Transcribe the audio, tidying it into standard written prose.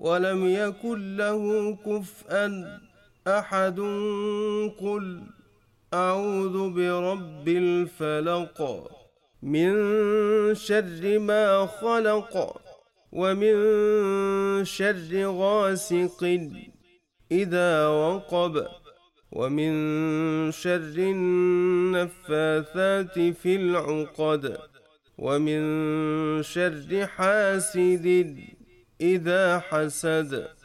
ولم يكن له كفؤا أحد. قل أعوذ برب الفلق من شر ما خلق ومن شر غاسق إذا وقب ومن شر النفاثات في العقد ومن شر حاسد إذا حسد.